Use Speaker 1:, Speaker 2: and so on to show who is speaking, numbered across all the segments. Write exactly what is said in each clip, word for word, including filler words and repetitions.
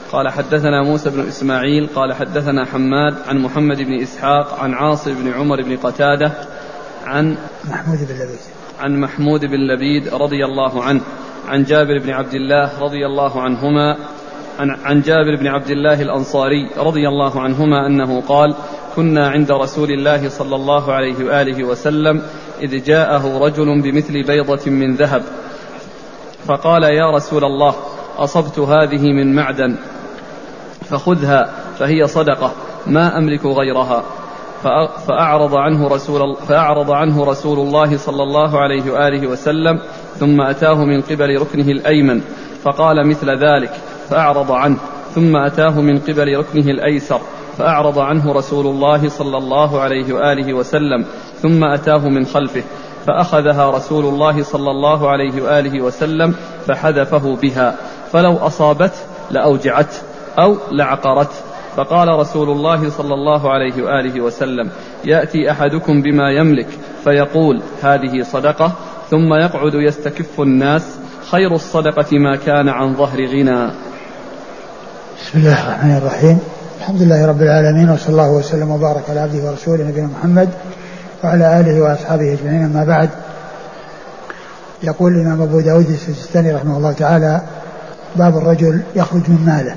Speaker 1: قال حدثنا موسى بن إسماعيل قال حدثنا حماد عن محمد بن إسحاق عن عاصم بن عمر بن قتادة عن
Speaker 2: محمود بن لبيد
Speaker 1: عن محمود بن لبيد رضي الله عنه عن جابر بن عبد الله رضي الله عنهما عن, عن جابر بن عبد الله الأنصاري رضي الله عنهما أنه قال كنا عند رسول الله صلى الله عليه وآله وسلم إذ جاءه رجل بمثل بيضة من ذهب فقال يا رسول الله أصبت هذه من معدن فخذها فهي صدقة ما أملك غيرها. فأعرض عنه رسول, فأعرض عنه رسول الله صلى الله عليه وآله وسلم ثم أتاه من قبل ركنه الأيمن فقال مثل ذلك فأعرض عنه ثم أتاه من قبل ركنه الأيسر فأعرض عنه رسول الله صلى الله عليه وآله وسلم ثم أتاه من خلفه فأخذها رسول الله صلى الله عليه وآله وسلم فحذفه بها فلو أصابت لأوجعت أو لعقرت. فقال رسول الله صلى الله عليه وآله وسلم يأتي أحدكم بما يملك فيقول هذه صدقة ثم يقعد يستكف الناس خير الصدقة ما كان عن ظهر غنى.
Speaker 2: بسم الله الرحمن الرحيم الحمد لله رب العالمين وصلى الله وسلم وبارك على عبده ورسوله نبينا محمد وعلى آله وأصحابه أجمعين. أما بعد، يقول الإمام أبو داود السجستاني رحمه الله تعالى باب الرجل يخرج من ماله،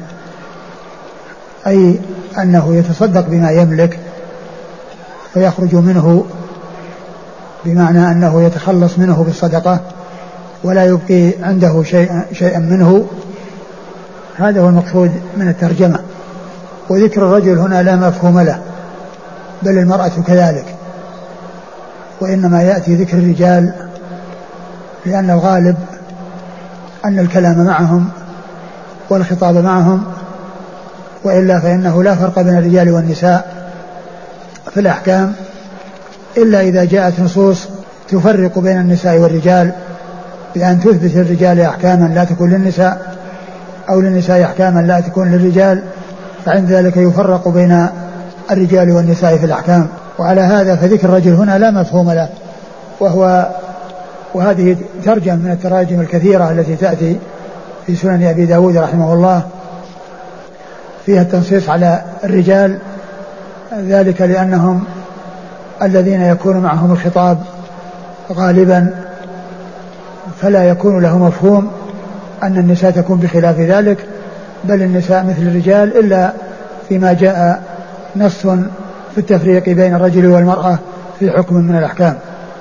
Speaker 2: أي أنه يتصدق بما يملك فيخرج منه، بمعنى أنه يتخلص منه بالصدقة ولا يبقي عنده شيئا شيئا منه. هذا هو المقصود من الترجمة. وذكر الرجل هنا لا مفهوم له، بل المرأة كذلك، وإنما يأتي ذكر الرجال لأن الغالب أن الكلام معهم والخطاب معهم، وإلا فإنه لا فرق بين الرجال والنساء في الأحكام إلا إذا جاءت نصوص تفرق بين النساء والرجال بأن تثبت الرجال أحكاما لا تكون للنساء أو للنساء أحكاما لا تكون للرجال، فعند ذلك يفرق بين الرجال والنساء في الأحكام. وعلى هذا فذكر الرجل هنا لا مفهوم له، وهو وهذه ترجم من التراجم الكثيرة التي تأتي في سنن أبي داود رحمه الله فيها التنصيص على الرجال، ذلك لأنهم الذين يكون معهم الخطاب غالبا، فلا يكون له مفهوم أن النساء تكون بخلاف ذلك، بل النساء مثل الرجال إلا فيما جاء نص في التفريق بين الرجل والمرأة في حكم من الأحكام.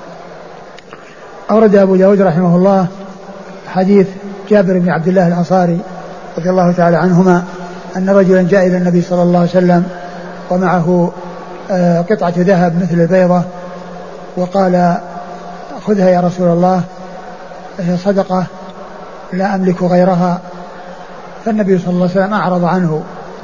Speaker 2: أورد أبو داود رحمه الله حديث جابر بن عبد الله الأنصاري رضي الله تعالى عنهما أن رجلا جاء إلى النبي صلى الله عليه وسلم ومعه قطعة ذهب مثل البيضة، وقال خذها يا رسول الله هي صدقة لا أملك غيرها. فالنبي صلى الله عليه وسلم أعرض عنه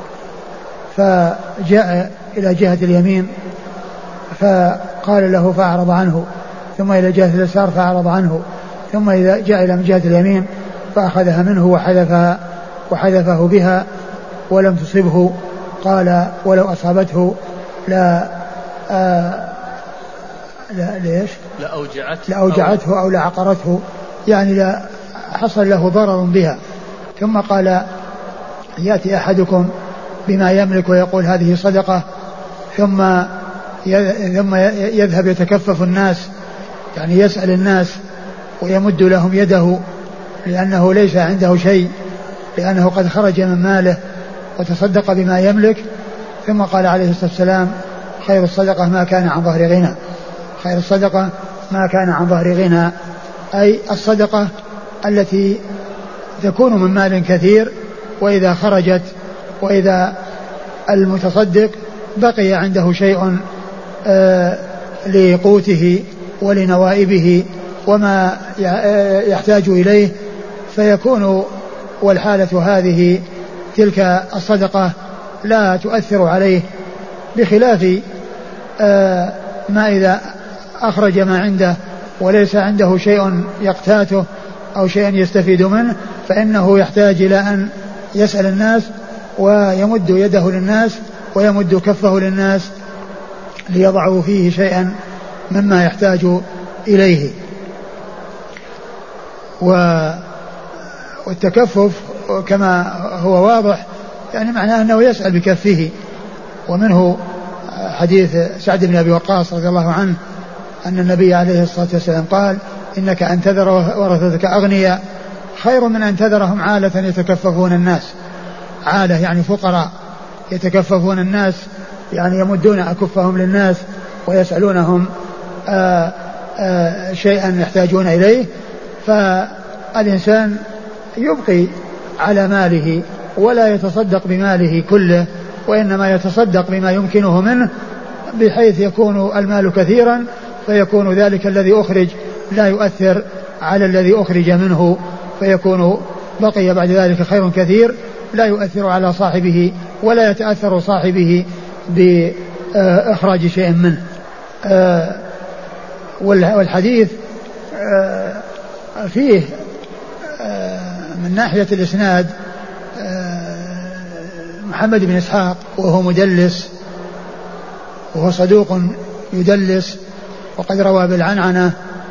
Speaker 2: فجاء إلى جهة اليمين فقال له فأعرض عنه، ثم إلى جهة اليسار فأعرض عنه، ثم إذا جاء إلى من جهة اليمين فأخذها منه وحذفها وحذفه بها ولم تصبه. قال ولو أصابته لا آه لا ليش
Speaker 1: لأوجعته,
Speaker 2: لأوجعته أو لعقرته، يعني لا حصل له ضرر بها. ثم قال يأتي أحدكم بما يملك ويقول هذه صدقة، ثم ثم يذهب يتكفف الناس، يعني يسأل الناس ويمد لهم يده لأنه ليس عنده شيء، لأنه قد خرج من ماله وتصدق بما يملك. ثم قال عليه الصلاة والسلام خير الصدقة ما كان عن ظهر غنى، خير الصدقة ما كان عن ظهر غنى، أي الصدقة التي تكون من مال كثير، وإذا خرجت وإذا المتصدق بقي عنده شيء آه لقوته ولنوائبه وما يحتاج إليه، فيكون والحالة هذه تلك الصدقة لا تؤثر عليه، بخلاف آه ما إذا أخرج ما عنده وليس عنده شيء يقتاته أو شيء يستفيد منه، فإنه يحتاج إلى أن يسأل الناس ويمد يده للناس ويمد كفه للناس ليضعوا فيه شيئا مما يحتاج إليه. والتكفف كما هو واضح يعني معناه أنه يسأل بكفه. ومنه حديث سعد بن أبي وقاص رضي الله عنه أن النبي عليه الصلاة والسلام قال إنك أن تذر ورثتك أغنياء خير من أن تذرهم عالة يتكففون الناس. عالة يعني فقراء يتكففون الناس، يعني يمدون أكفهم للناس ويسألونهم آآ آآ شيئا يحتاجون إليه. فالإنسان يبقي على ماله ولا يتصدق بماله كله، وإنما يتصدق بما يمكنه منه، بحيث يكون المال كثيرا فيكون ذلك الذي أخرج لا يؤثر على الذي أخرج منه، فيكون بقي بعد ذلك خير كثير لا يؤثر على صاحبه ولا يتأثر صاحبه بإخراج شيء منه. والحديث فيه من ناحية الإسناد محمد بن إسحاق وهو مدلس وهو صدوق يدلس وقد روى بالعنعنة،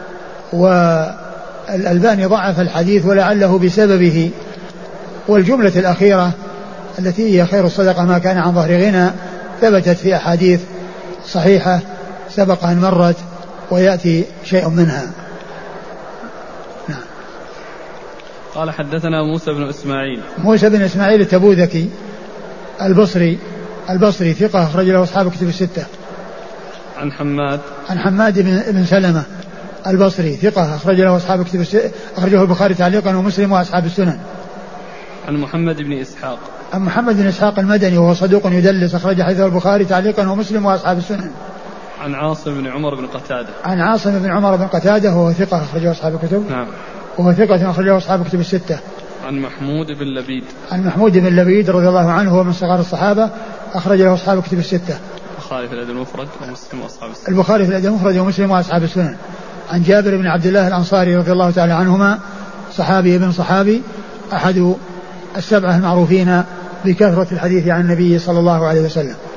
Speaker 2: والألباني ضعف الحديث ولعله بسببه. والجملة الأخيرة التي هي خير الصدقة ما كان عن ظهر غنى ثبتت في أحاديث صحيحة سبق أن مرت ويأتي شيء منها. نعم.
Speaker 1: قال حدثنا موسى بن إسماعيل
Speaker 2: موسى بن إسماعيل التبوذكي البصري البصري ثقة أخرج له أصحاب كتب الستة.
Speaker 1: عن حماد
Speaker 2: عن حماد بن سلمة البصري ثقة أخرج له أصحاب كتب الستة، أخرجه البخاري تعليقا ومسلم وأصحاب السنن.
Speaker 1: عن محمد بن إسحاق
Speaker 2: عن محمد بن إسحاق المدني وهو صدوق يدلس أخرج حديثه البخاري تعليقا ومسلم وأصحاب السنن.
Speaker 1: عن عاصم بن عمر بن قتادة
Speaker 2: عن عاصم بن عمر بن قتادة وهو ثقة أخرجه أصحاب الكتب.
Speaker 1: نعم.
Speaker 2: وهو ثقة أخرجه أصحاب الكتب الستة.
Speaker 1: عن محمود بن لبيد
Speaker 2: عن محمود بن لبيد رضي الله عنه هو من صغار الصحابة أخرج له أصحاب الكتب الستة.
Speaker 1: البخاري في الأدب المفرد ومسلم وأصحاب السنن.
Speaker 2: البخاري في الأدب المفرد ومسلم وأصحاب السنن. عن جابر بن عبد الله الأنصاري رضي الله تعالى عنهما صحابي ابن صحابي أحد السبعة المعروفين بكثرة الحديث عن النبي صلى الله عليه وسلم.